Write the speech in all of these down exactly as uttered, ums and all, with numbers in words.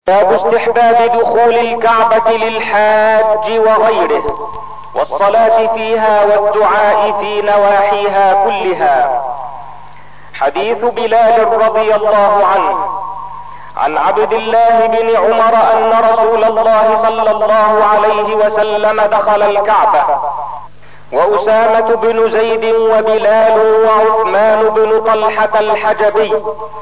باب استحباب دخول الكعبة للحاج وغيره والصلاة فيها والدعاء في نواحيها كلها. حديث بلال رضي الله عنه عن عبد الله بن عمر ان رسول الله صلى الله عليه وسلم دخل الكعبة واسامة بن زيد وبلال وعثمان بن طلحة الحجبي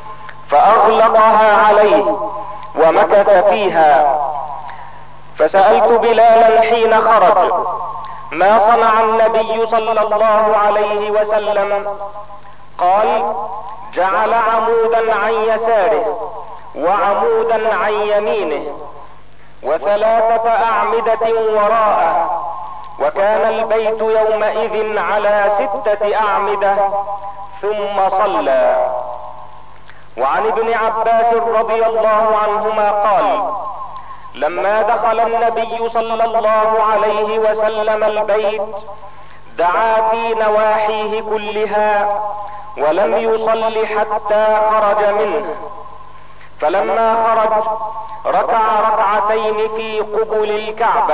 فاغلقها عليه ومكث فيها، فسألت بلالا حين خرج ما صنع النبي صلى الله عليه وسلم؟ قال: جعل عمودا عن يساره وعمودا عن يمينه وثلاثة اعمدة وراءه، وكان البيت يومئذ على ستة اعمدة ثم صلى. وعن ابن عباس رضي الله عنهما قال: لما دخل النبي صلى الله عليه وسلم البيت دعا في نواحيه كلها ولم يصل حتى خرج منه، فلما خرج ركع ركعتين في قبل الكعبة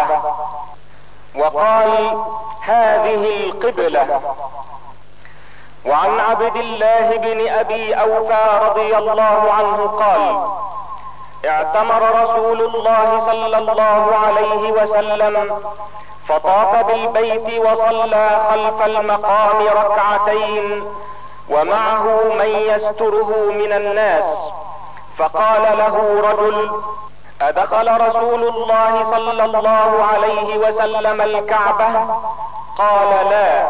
وقال: هذه القبلة. وعن عبد الله بن ابي اوفى رضي الله عنه قال: اعتمر رسول الله صلى الله عليه وسلم فطاف بالبيت وصلى خلف المقام ركعتين ومعه من يستره من الناس، فقال له رجل: ادخل رسول الله صلى الله عليه وسلم الكعبة؟ قال: لا.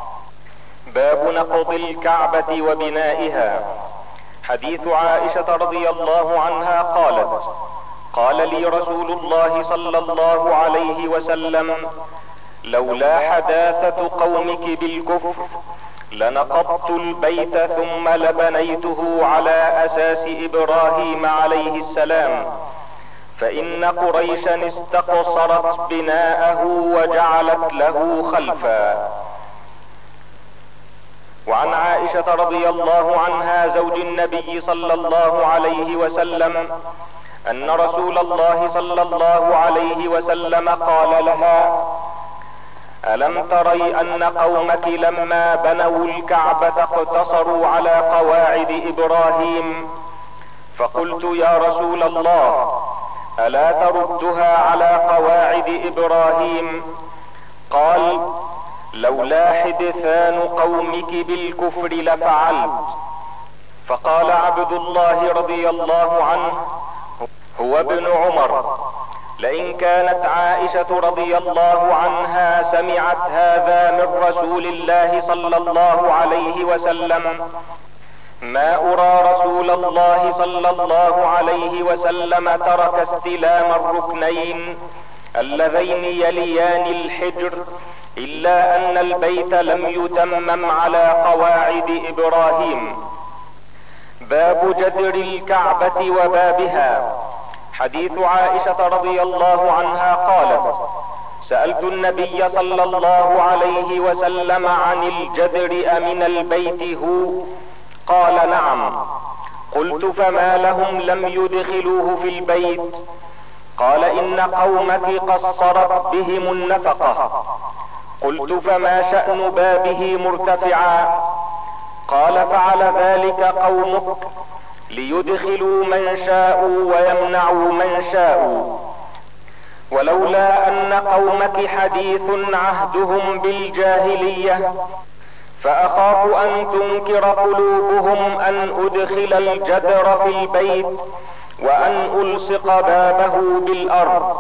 باب نقض الكعبة وبنائها. حديث عائشة رضي الله عنها قالت: قال لي رسول الله صلى الله عليه وسلم: لولا حداثة قومك بالكفر لنقضت البيت ثم لبنيته على اساس ابراهيم عليه السلام، فان قريشا استقصرت بناءه وجعلت له خلفا. وعن عائشة رضي الله عنها زوج النبي صلى الله عليه وسلم ان رسول الله صلى الله عليه وسلم قال لها: الم تري ان قومك لما بنوا الكعبة اقتصروا على قواعد ابراهيم؟ فقلت: يا رسول الله، الا تردها على قواعد ابراهيم؟ قال: لولا حدثان قومك بالكفر لفعلت. فقال عبد الله رضي الله عنه هو ابن عمر: لئن كانت عائشة رضي الله عنها سمعت هذا من رسول الله صلى الله عليه وسلم ما ارى رسول الله صلى الله عليه وسلم ترك استلام الركنين اللذين يليان الحجر الا ان البيت لم يتمم على قواعد ابراهيم. باب جدر الكعبة وبابها. حديث عائشة رضي الله عنها قالت: سألت النبي صلى الله عليه وسلم عن الجدر أمن البيت هو؟ قال: نعم. قلت: فما لهم لم يدخلوه في البيت؟ قال: ان قومك قصرت بهم النفقة. قلت: فما شأن بابه مرتفعا؟ قال: فعل ذلك قومك ليدخلوا من شاءوا ويمنعوا من شاءوا، ولولا ان قومك حديث عهدهم بالجاهلية فاخاف ان تنكر قلوبهم ان ادخل الجدر في البيت وان الصق بابه بالارض.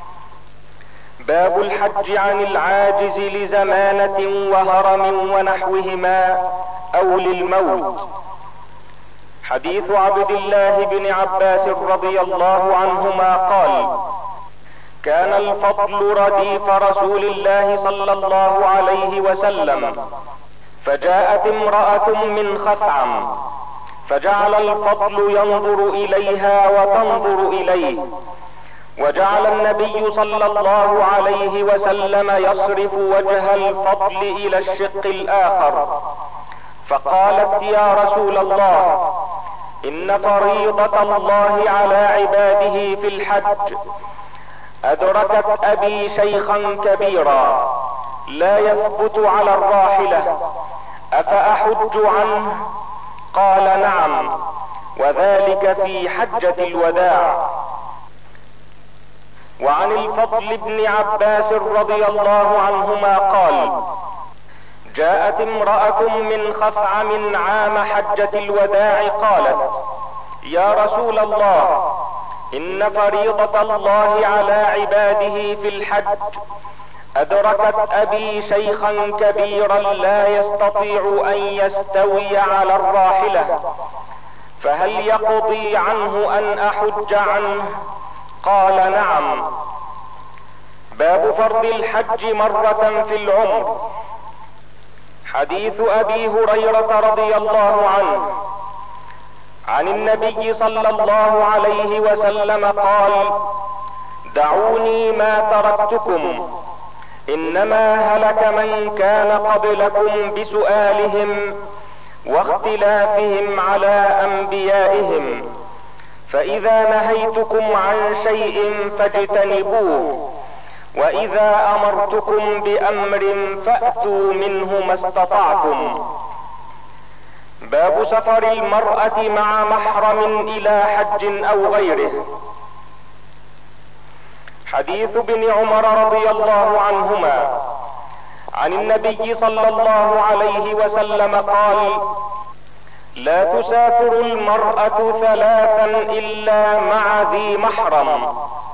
باب الحج عن العاجز لزمانة وهرم ونحوهما او للموت. حديث عبد الله بن عباس رضي الله عنهما قال: كان الفضل رديف رسول الله صلى الله عليه وسلم، فجاءت امرأة من خثعم فجعل الفضل ينظر اليها وتنظر اليه، وجعل النبي صلى الله عليه وسلم يصرف وجه الفضل الى الشق الاخر، فقالت: يا رسول الله، ان فريضة الله على عباده في الحج ادركت ابي شيخا كبيرا لا يثبت على الراحلة، افاحج عنه؟ قال نعم، وذلك في حجة الوداع. وعن الفضل بن عباس رضي الله عنهما قال: جاءت امرأة من خثعم عام حجة الوداع قالت: يا رسول الله، ان فريضة الله على عباده في الحج ادركت ابي شيخا كبيرا لا يستطيع ان يستوي على الراحلة، فهل يقضي عنه ان احج عنه؟ قال نعم. باب فرض الحج مرة في العمر. حديث ابي هريرة رضي الله عنه عن النبي صلى الله عليه وسلم قال: دعوني ما تركتكم، انما هلك من كان قبلكم بسؤالهم واختلافهم على انبيائهم، فاذا نهيتكم عن شيء فاجتنبوه، واذا امرتكم بامر فاتوا منه ما استطعتم. باب سفر المرأة مع محرم الى حج او غيره. حديث ابن عمر رضي الله عنهما عن النبي صلى الله عليه وسلم قال: لا تسافر المرأة ثلاثا الا مع ذي محرم.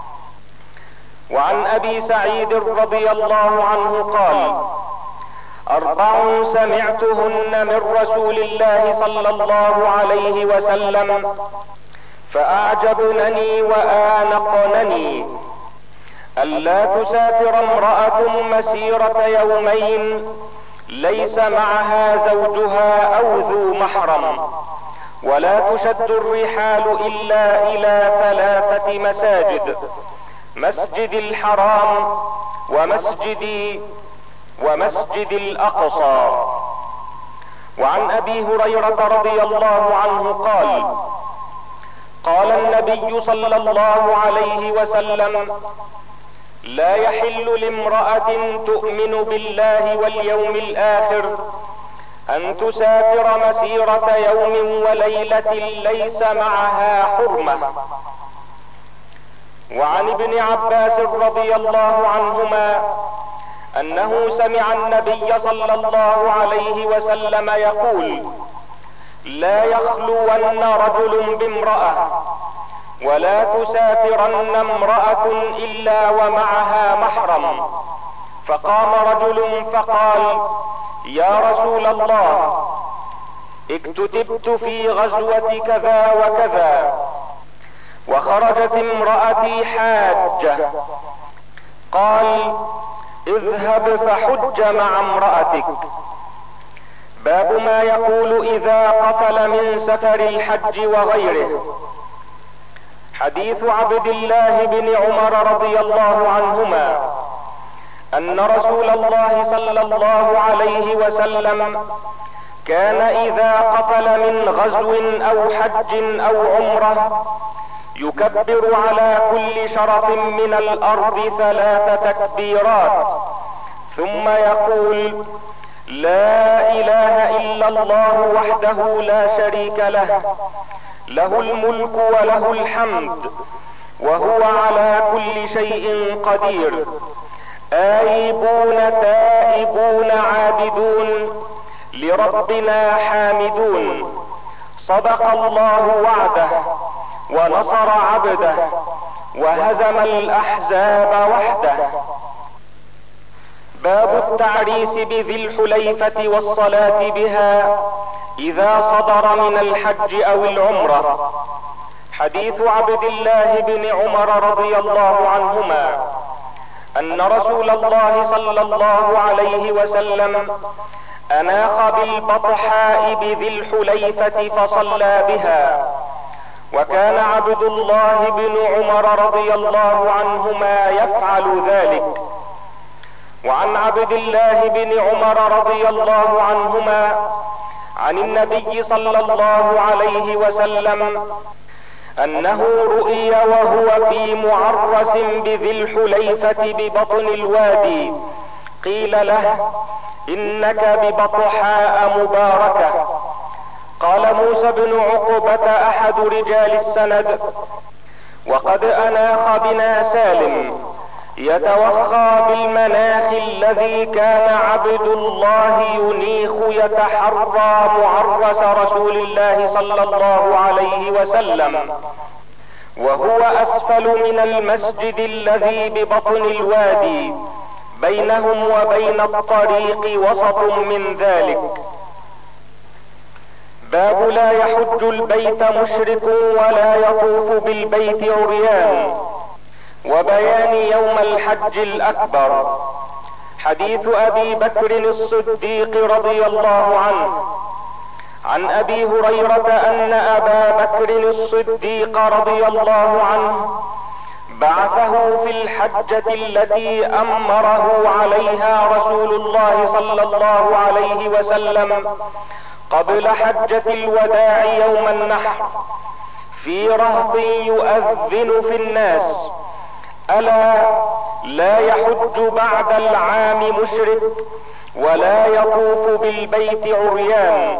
وعن ابي سعيد رضي الله عنه قال: اربع سمعتهن من رسول الله صلى الله عليه وسلم فاعجبنني وانقنني: الا تسافر امرأة مسيرة يومين ليس معها زوجها او ذو محرم، ولا تشد الرحال الا الى ثلاثة مساجد: مسجد الحرام ومسجدي ومسجد الاقصى. وعن ابي هريرة رضي الله عنه قال: قال النبي صلى الله عليه وسلم: لا يحل لامرأة تؤمن بالله واليوم الاخر ان تسافر مسيرة يوم وليلة ليس معها حرمة. وعن ابن عباس رضي الله عنهما انه سمع النبي صلى الله عليه وسلم يقول: لا يخلون رجل بامرأة ولا تسافرن امرأة الا ومعها محرم. فقام رجل فقال: يا رسول الله، اكتتبت في غزوة كذا وكذا وخرجت امرأتي حاجة. قال: اذهب فحج مع امرأتك. باب ما يقول اذا قفل من سفر الحج وغيره. حديث عبد الله بن عمر رضي الله عنهما ان رسول الله صلى الله عليه وسلم كان اذا قفل من غزو او حج او عمرة يكبر على كل شرف من الارض ثلاث تكبيرات، ثم يقول: لا اله الا الله وحده لا شريك له، له الملك وله الحمد وهو على كل شيء قدير، آيبون تائبون عابدون لربنا حامدون، صدق الله وعده ونصر عبده وهزم الاحزاب وحده. باب التعريس بذي الحليفة والصلاة بها اذا صدر من الحج او العمرة. حديث عبد الله بن عمر رضي الله عنهما ان رسول الله صلى الله عليه وسلم اناخ بالبطحاء بذي الحليفة فصلى بها، وكان عبد الله بن عمر رضي الله عنهما يفعل ذلك. وعن عبد الله بن عمر رضي الله عنهما عن النبي صلى الله عليه وسلم انه رؤي وهو في معرس بذي الحليفة ببطن الوادي، قيل له: انك ببطحاء مباركة. قال موسى بن عقبة احد رجال السند: وقد اناخ بنا سالم يتوخى بالمناخ الذي كان عبد الله ينيخ يتحرى معرس رسول الله صلى الله عليه وسلم، وهو اسفل من المسجد الذي ببطن الوادي، بينهم وبين الطريق وسط من ذلك. باب لا يحج البيت مشرك ولا يطوف بالبيت عريان، وبيان يوم الحج الاكبر. حديث ابي بكر الصديق رضي الله عنه عن ابي هريرة ان ابا بكر الصديق رضي الله عنه بعثه في الحجة التي امره عليها رسول الله صلى الله عليه وسلم قبل حجة الوداع يوم النحر، في رهط يؤذن في الناس: الا لا يحج بعد العام مشرك ولا يطوف بالبيت عريان.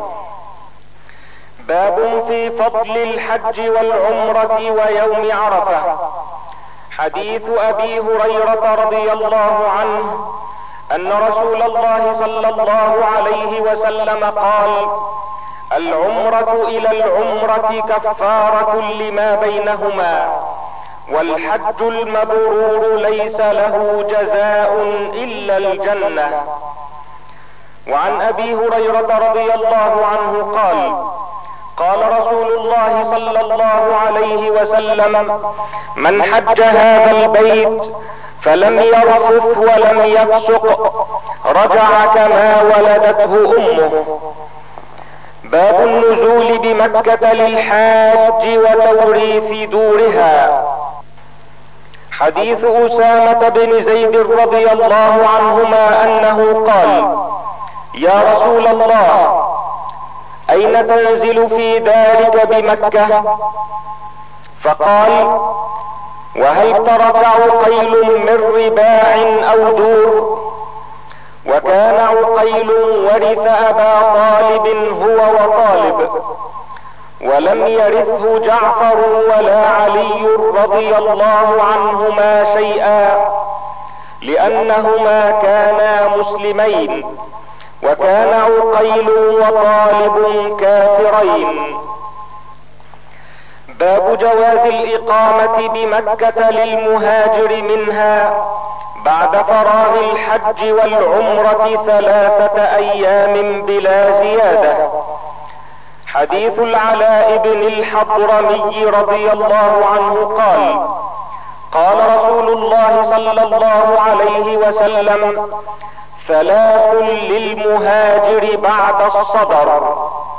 باب في فضل الحج والعمرة ويوم عرفة. حديث ابي هريرة رضي الله عنه ان رسول الله صلى الله عليه وسلم قال: العمرة الى العمرة كفارة لما بينهما، والحج المبرور ليس له جزاء الا الجنة. وعن ابي هريرة رضي الله عنه قال: قال رسول الله صلى الله عليه وسلم: من حج هذا البيت فلم يرفث ولم يفسق رجع كما ولدته امه. باب النزول بمكة للحاج وتوريث دورها. حديث اسامة بن زيد رضي الله عنهما انه قال: يا رسول الله، اين تنزل في دارك بمكة؟ فقال: وهل ترك عقيل من رباع او دور؟ وكان عقيل ورث ابا طالب هو وطالب، ولم يرثه جعفر ولا علي رضي الله عنهما شيئا، لانهما كانا مسلمين، وكان عقيل وطالب كافرين. باب جواز الاقامة بمكة للمهاجر منها بعد فراغ الحج والعمرة ثلاثة ايام بلا زيادة. حديث العلاء بن الحضرمي رضي الله عنه قال: قال رسول الله صلى الله عليه وسلم: ثلاث للمهاجر بعد الصبر.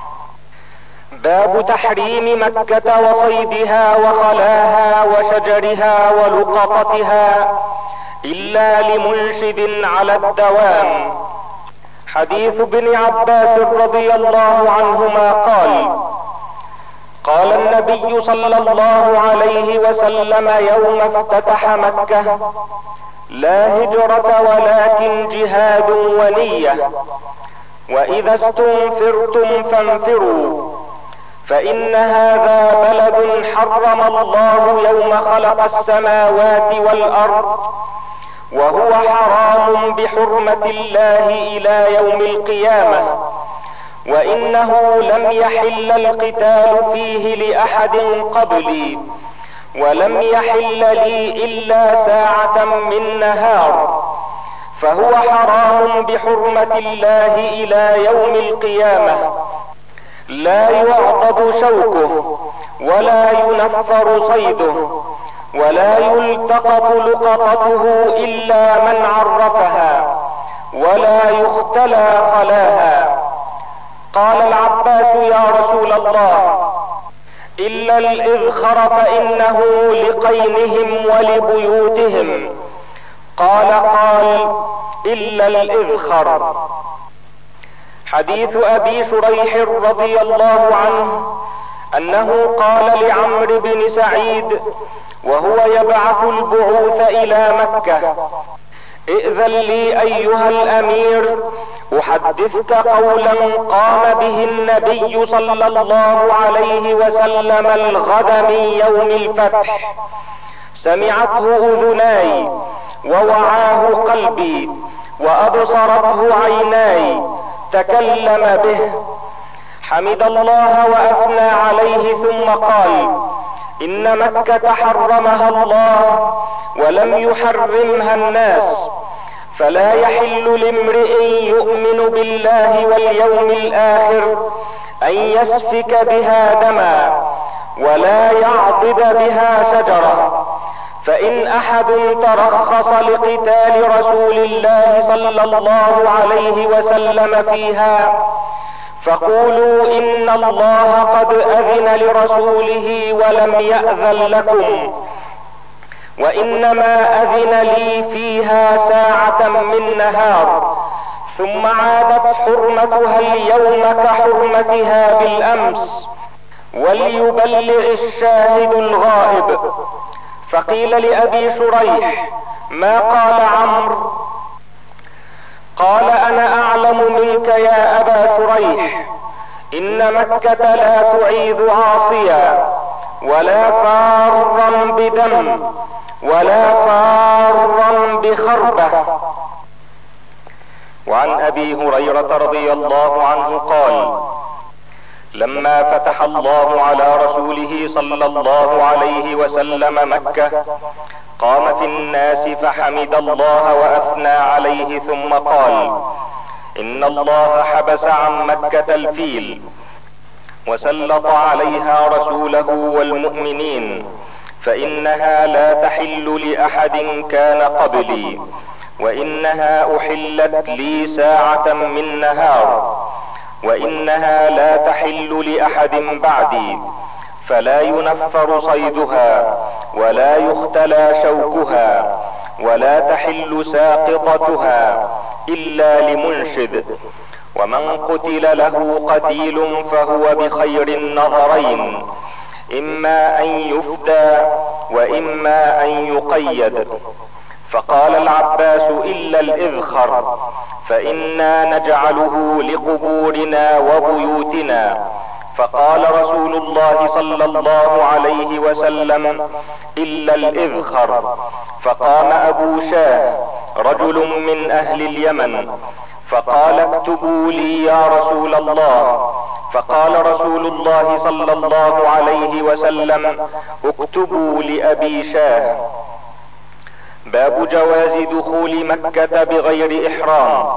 باب تحريم مكة وصيدها وخلاها وشجرها ولقطتها الا لمنشد على الدوام. حديث ابن عباس رضي الله عنهما قال: قال النبي صلى الله عليه وسلم يوم افتتح مكة: لا هجرة ولكن جهاد ونية، واذا استنفرتم فانفروا، فان هذا بلد حرم الله يوم خلق السماوات والارض، وهو حرام بحرمة الله الى يوم القيامة، وانه لم يحل القتال فيه لاحد قبلي، ولم يحل لي الا ساعة من نهار، فهو حرام بحرمة الله الى يوم القيامة، لا يعضد شوكه ولا ينفر صيده ولا يلتقط لقطته الا من عرفها، ولا يختلى خلاها. قال العباس: يا رسول الله، الا الاذخر فانه لقينهم ولبيوتهم. قال قال: الا الاذخر. حديث ابي شريح رضي الله عنه انه قال لعمرو بن سعيد وهو يبعث البعوث الى مكة: ائذن لي ايها الامير احدثك قولا قام به النبي صلى الله عليه وسلم الغد من يوم الفتح، سمعته اذناي ووعاه قلبي وابصرته عيناي، تكلم به، حمد الله واثنى عليه ثم قال: ان مكة حرمها الله ولم يحرمها الناس، فلا يحل لامرئ يؤمن بالله واليوم الاخر ان يسفك بها دما ولا يعضد بها شجرة، فان احد ترخص لقتال رسول الله صلى الله عليه وسلم فيها فقولوا ان الله قد اذن لرسوله ولم يأذن لكم، وانما اذن لي فيها ساعة من نهار، ثم عادت حرمتها اليوم كحرمتها بالامس، وليبلغ الشاهد الغائب. فقيل لابي شريح: ما قال عمرو؟ قال: انا اعلم منك يا ابا شريح، ان مكة لا تعيذ عاصيا ولا فارا بدم ولا فارا بخربة. وعن ابي هريرة رضي الله عنه قال: لما فتح الله على رسوله صلى الله عليه وسلم مكة قام في الناس فحمد الله واثنى عليه ثم قال: ان الله حبس عن مكة الفيل وسلط عليها رسوله والمؤمنين، فانها لا تحل لاحد كان قبلي، وانها احلت لي ساعة من نهار، وانها لا تحل لاحد بعدي، فلا ينفر صيدها ولا يختلى شوكها ولا تحل ساقطتها الا لمنشد، ومن قتل له قتيل فهو بخير النظرين، اما ان يفدى واما ان يقيد. فقال العباس: الا الاذخر فانا نجعله لقبورنا وبيوتنا. فقال رسول الله صلى الله عليه وسلم: الا الاذخر. فقام ابو شاه رجل من اهل اليمن فقال: اكتبوا لي يا رسول الله. فقال رسول الله صلى الله عليه وسلم: اكتبوا لابي شاه. باب جواز دخول مكة بغير احرام.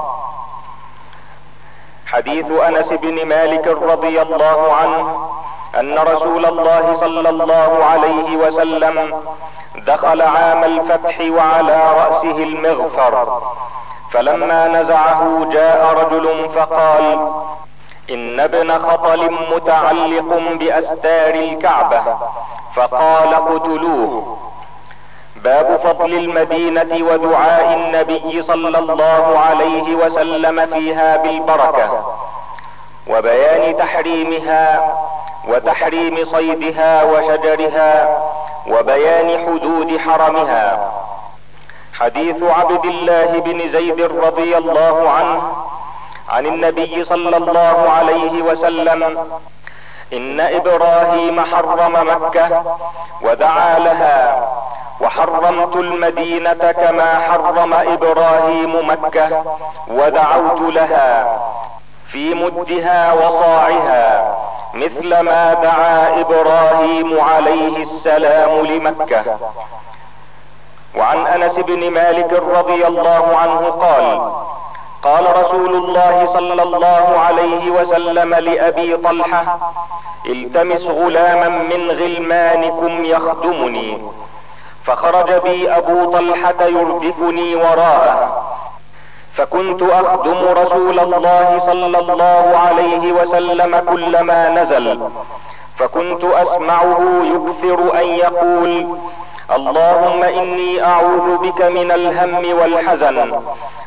حديث انس بن مالك رضي الله عنه ان رسول الله صلى الله عليه وسلم دخل عام الفتح وعلى رأسه المغفر، فلما نزعه جاء رجل فقال: ان ابن خطل متعلق باستار الكعبة، فقال: اقتلوه. باب فضل المدينة ودعاء النبي صلى الله عليه وسلم فيها بالبركة، وبيان تحريمها وتحريم صيدها وشجرها، وبيان حدود حرمها. حديث عبد الله بن زيد رضي الله عنه عن النبي صلى الله عليه وسلم: ان ابراهيم حرم مكة ودعا لها، وحرمت المدينة كما حرم ابراهيم مكة ودعوت لها، في مدها وصاعها، مثل ما دعا ابراهيم عليه السلام لمكة. وعن انس بن مالك رضي الله عنه قال: قال رسول الله صلى الله عليه وسلم لابي طلحة: التمس غلاما من غلمانكم يخدمني. فخرج بي ابو طلحة يردفني وراءه، فكنت اخدم رسول الله صلى الله عليه وسلم كلما نزل، فكنت اسمعه يكثر ان يقول: اللهم اني اعوذ بك من الهم والحزن،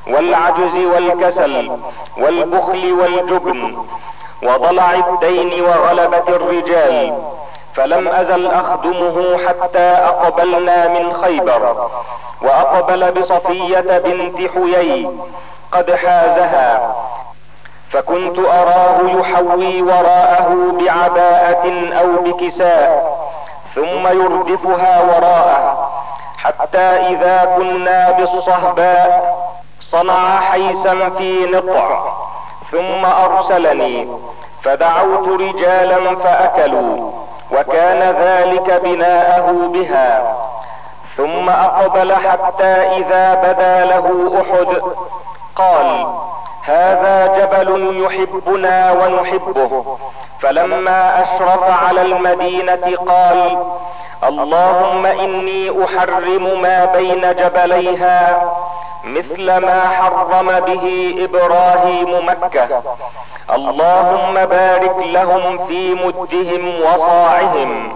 والعجز والكسل والبخل والجبن وضلع الدين وغلبة الرجال، فلم ازل اخدمه حتى اقبلنا من خيبر، واقبل بصفية بنت حيي قد حازها، فكنت اراه يحوي وراءه بعباءة او بكساء ثم يردفها وراءه، حتى اذا كنا بالصهباء صنع حيسا في نطع، ثم ارسلني فدعوت رجالا فاكلوا، وكان ذلك بناءه بها، ثم اقبل حتى اذا بدا له احد قال: هذا جبل يحبنا ونحبه. فلما اشرف على المدينة قال: اللهم اني احرم ما بين جبليها مثل ما حرم به ابراهيم مكة، اللهم بارك لهم في مدهم وصاعهم.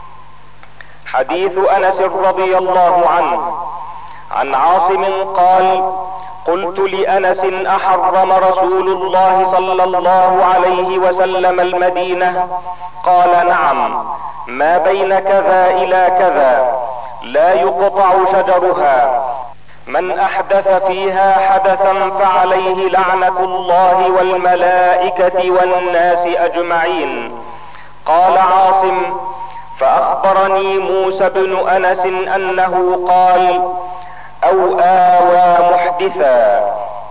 حديث انس رضي الله عنه عن عاصم قال: قلت لانس: احرم رسول الله صلى الله عليه وسلم المدينة؟ قال: نعم، ما بين كذا الى كذا لا يقطع شجرها، من احدث فيها حدثا فعليه لعنة الله والملائكة والناس اجمعين. قال عاصم: فاخبرني موسى بن انس انه قال: او اوى محدثا.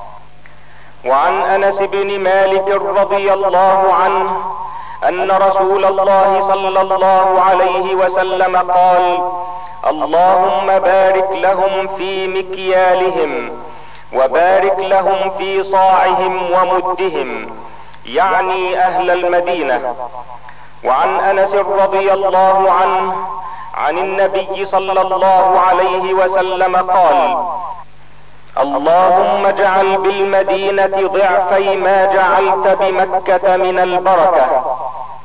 وعن انس بن مالك رضي الله عنه ان رسول الله صلى الله عليه وسلم قال: اللهم بارك لهم في مكيالهم، وبارك لهم في صاعهم ومدهم، يعني اهل المدينة. وعن انس رضي الله عنه عن النبي صلى الله عليه وسلم قال: اللهم اجعل بالمدينة ضعفي ما جعلت بمكة من البركة.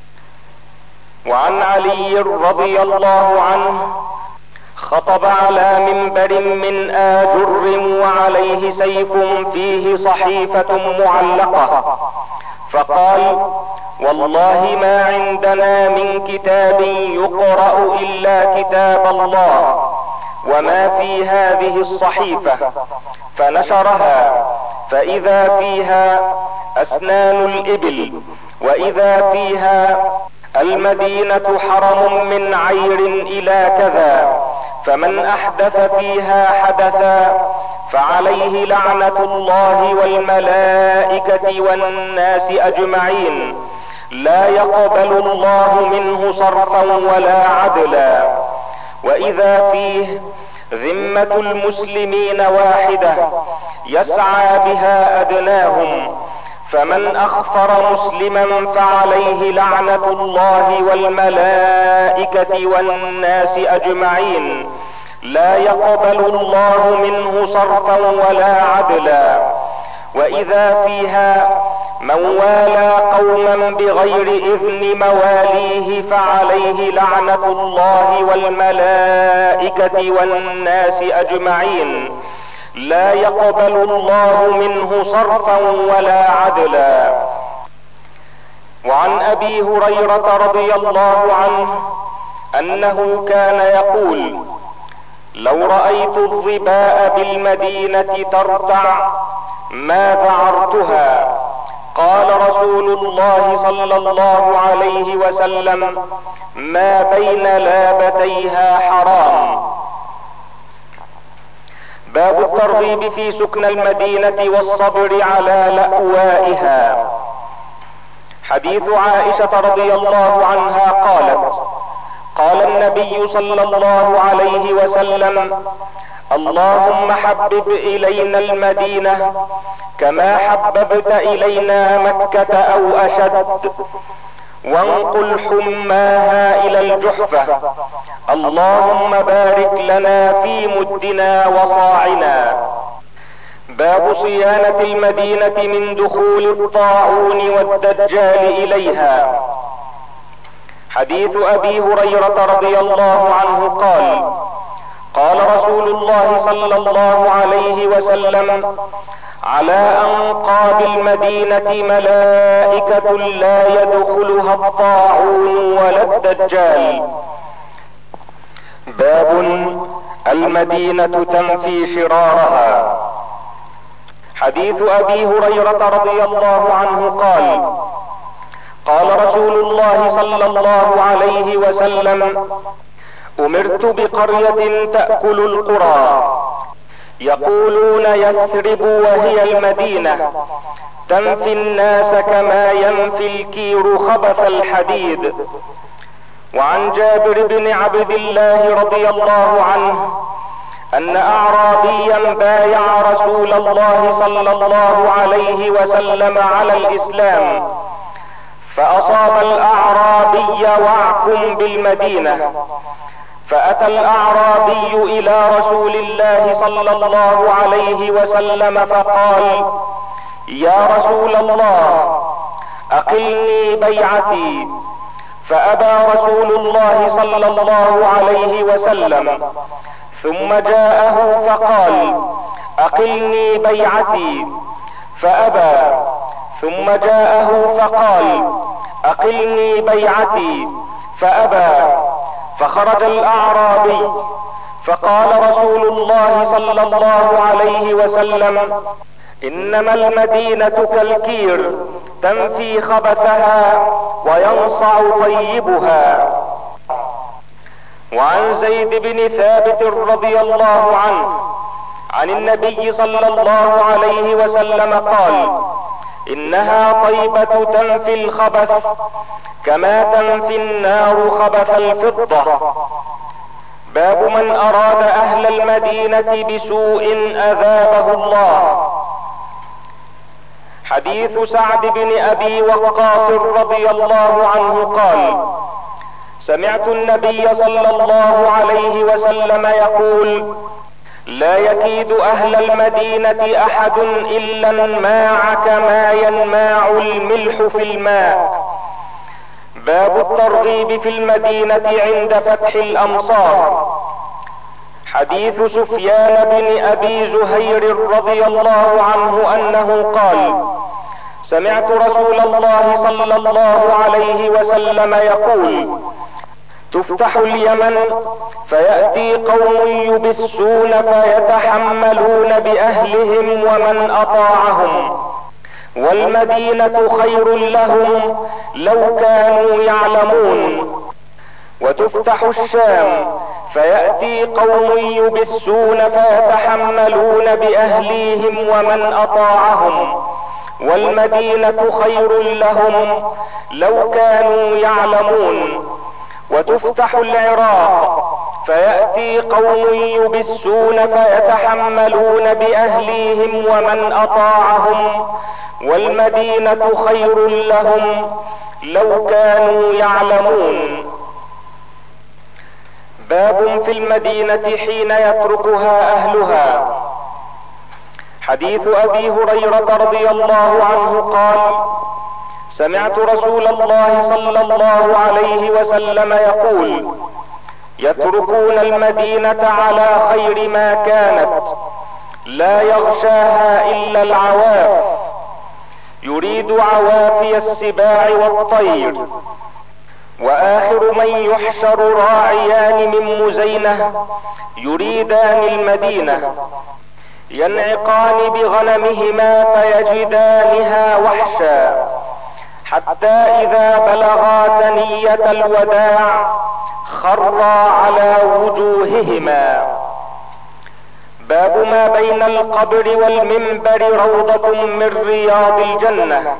وعن علي رضي الله عنه خطب على منبر من آجر وعليه سيف فيه صحيفة معلقة، فقال: والله ما عندنا من كتاب يقرأ الا كتاب الله وما في هذه الصحيفة. فنشرها فاذا فيها اسنان الابل، واذا فيها: المدينة حرم من عير الى كذا، فمن احدث فيها حدثا فعليه لعنة الله والملائكة والناس اجمعين، لا يقبل الله منه صرفا ولا عدلا. واذا فيه: ذمة المسلمين واحدة يسعى بها ادناهم، فمن اخفر مسلما فعليه لعنة الله والملائكة والناس اجمعين، لا يقبل الله منه صرفا ولا عدلا. واذا فيها: من والى قوما بغير اذن مواليه فعليه لعنة الله والملائكة والناس اجمعين، لا يقبل الله منه صرفا ولا عدلا. وعن ابي هريرة رضي الله عنه انه كان يقول: لو رأيت الظباء بالمدينة ترتع ما ذعرتها. قال رسول الله صلى الله عليه وسلم: ما بين لابتيها حرام. باب الترغيب في سكن المدينة والصبر على لأوائها. حديث عائشة رضي الله عنها قالت: قال النبي صلى الله عليه وسلم: اللهم حبب الينا المدينة كما حببت الينا مكة او اشد، وانقل حماها الى الجحفة، اللهم بارك لنا في مدنا وصاعنا. باب صيانة المدينة من دخول الطاعون والدجال اليها. حديث ابي هريرة رضي الله عنه قال: قال رسول الله صلى الله عليه وسلم: على انقاب المدينة ملائكة لا يدخلها الطاعون ولا الدجال. باب المدينة تنفي شرارها. حديث ابي هريرة رضي الله عنه قال قال رسول الله صلى الله عليه وسلم: امرت بقرية تأكل القرى، يقولون يثرب وهي المدينة، تنفي الناس كما ينفي الكير خبث الحديد. وعن جابر بن عبد الله رضي الله عنه ان اعرابيا بايع رسول الله صلى الله عليه وسلم على الاسلام، فاصاب الاعرابي وعك بالمدينة، فاتى الاعرابي الى رسول الله صلى الله عليه وسلم فقال: يا رسول الله اقلني بيعتي. فابى رسول الله صلى الله عليه وسلم، ثم جاءه فقال: اقلني بيعتي. فابى، ثم جاءه فقال: اقلني بيعتي. فابى، فخرج الاعرابي فقال رسول الله صلى الله عليه وسلم: انما المدينة كالكير، تنفي خبثها وينصع طيبها. وعن زيد بن ثابت رضي الله عنه عن النبي صلى الله عليه وسلم قال: انها طيبة تنفي الخبث كما تنفي النار خبث الفضة. باب من اراد اهل المدينة بسوء اذابه الله. حديث سعد بن ابي وقاص رضي الله عنه قال: سمعت النبي صلى الله عليه وسلم يقول: لا يكيد اهل المدينة احد الا انماع كما ينماع الملح في الماء. باب الترغيب في المدينة عند فتح الامصار. حديث سفيان بن ابي زهير رضي الله عنه انه قال: سمعت رسول الله صلى الله عليه وسلم يقول: تفتح اليمن فيأتي قوم يبسون فيتحملون باهلهم ومن اطاعهم، والمدينة خير لهم لو كانوا يعلمون. وتفتح الشام فيأتي قوم يبسون فيتحملون باهليهم ومن اطاعهم، والمدينة خير لهم لو كانوا يعلمون. وتفتح العراق فيأتي قوم يبسون فيتحملون باهليهم ومن اطاعهم، والمدينة خير لهم لو كانوا يعلمون. باب في المدينة حين يتركها اهلها. حديث ابي هريرة رضي الله عنه قال: سمعت رسول الله صلى الله عليه وسلم يقول: يتركون المدينة على خير ما كانت، لا يغشاها الا العواف، يريد عوافي السباع والطير. واخر من يحشر راعيان من مزينة يريدان المدينة، ينعقان بغنمهما فيجدانها وحشا، حتى اذا بلغا ثنية الوداع خرا على وجوههما. باب ما بين القبر والمنبر روضة من رياض الجنة.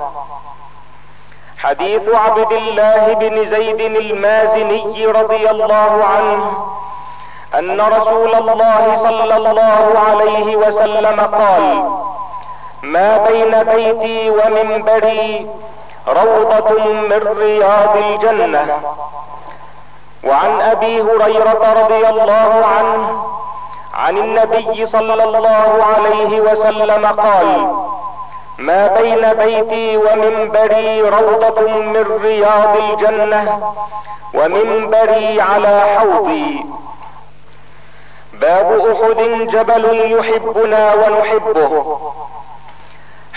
حديث عبد الله بن زيد المازني رضي الله عنه ان رسول الله صلى الله عليه وسلم قال: ما بين بيتي ومنبري روضة من رياض الجنة. وعن ابي هريرة رضي الله عنه عن النبي صلى الله عليه وسلم قال: ما بين بيتي ومنبري روضة من رياض الجنة، ومنبري على حوضي. باب احد جبل يحبنا ونحبه.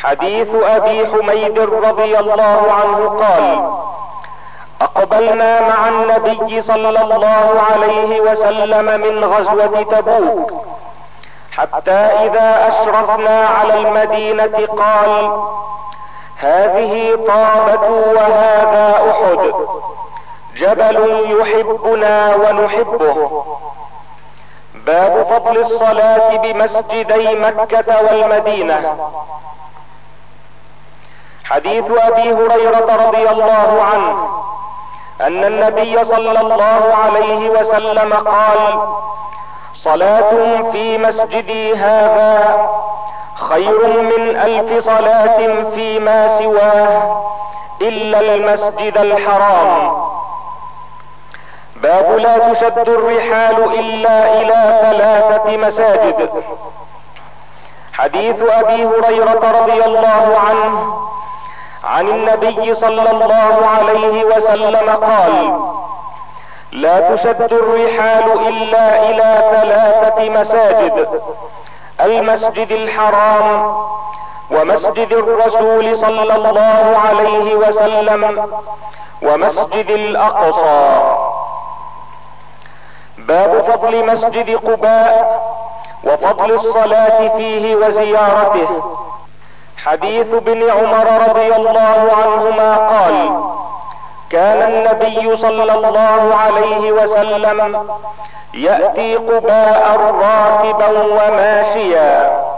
حديث ابي حميد رضي الله عنه قال: اقبلنا مع النبي صلى الله عليه وسلم من غزوة تبوك، حتى اذا اشرفنا على المدينة قال: هذه طابة وهذا احد، جبل يحبنا ونحبه. باب فضل الصلاة بمسجدي مكة والمدينة. حديث ابي هريرة رضي الله عنه ان النبي صلى الله عليه وسلم قال: صلاة في مسجدي هذا خير من الف صلاة فيما سواه الا المسجد الحرام. باب لا تشد الرحال الا الى ثلاثة مساجد. حديث ابي هريرة رضي الله عنه عن النبي صلى الله عليه وسلم قال: لا تشد الرحال الا الى ثلاثة مساجد: المسجد الحرام، ومسجد الرسول صلى الله عليه وسلم، ومسجد الاقصى. باب فضل مسجد قباء وفضل الصلاة فيه وزيارته. حديث ابن عمر رضي الله عنهما قال: كان النبي صلى الله عليه وسلم يأتي قباء راكبا وماشيا،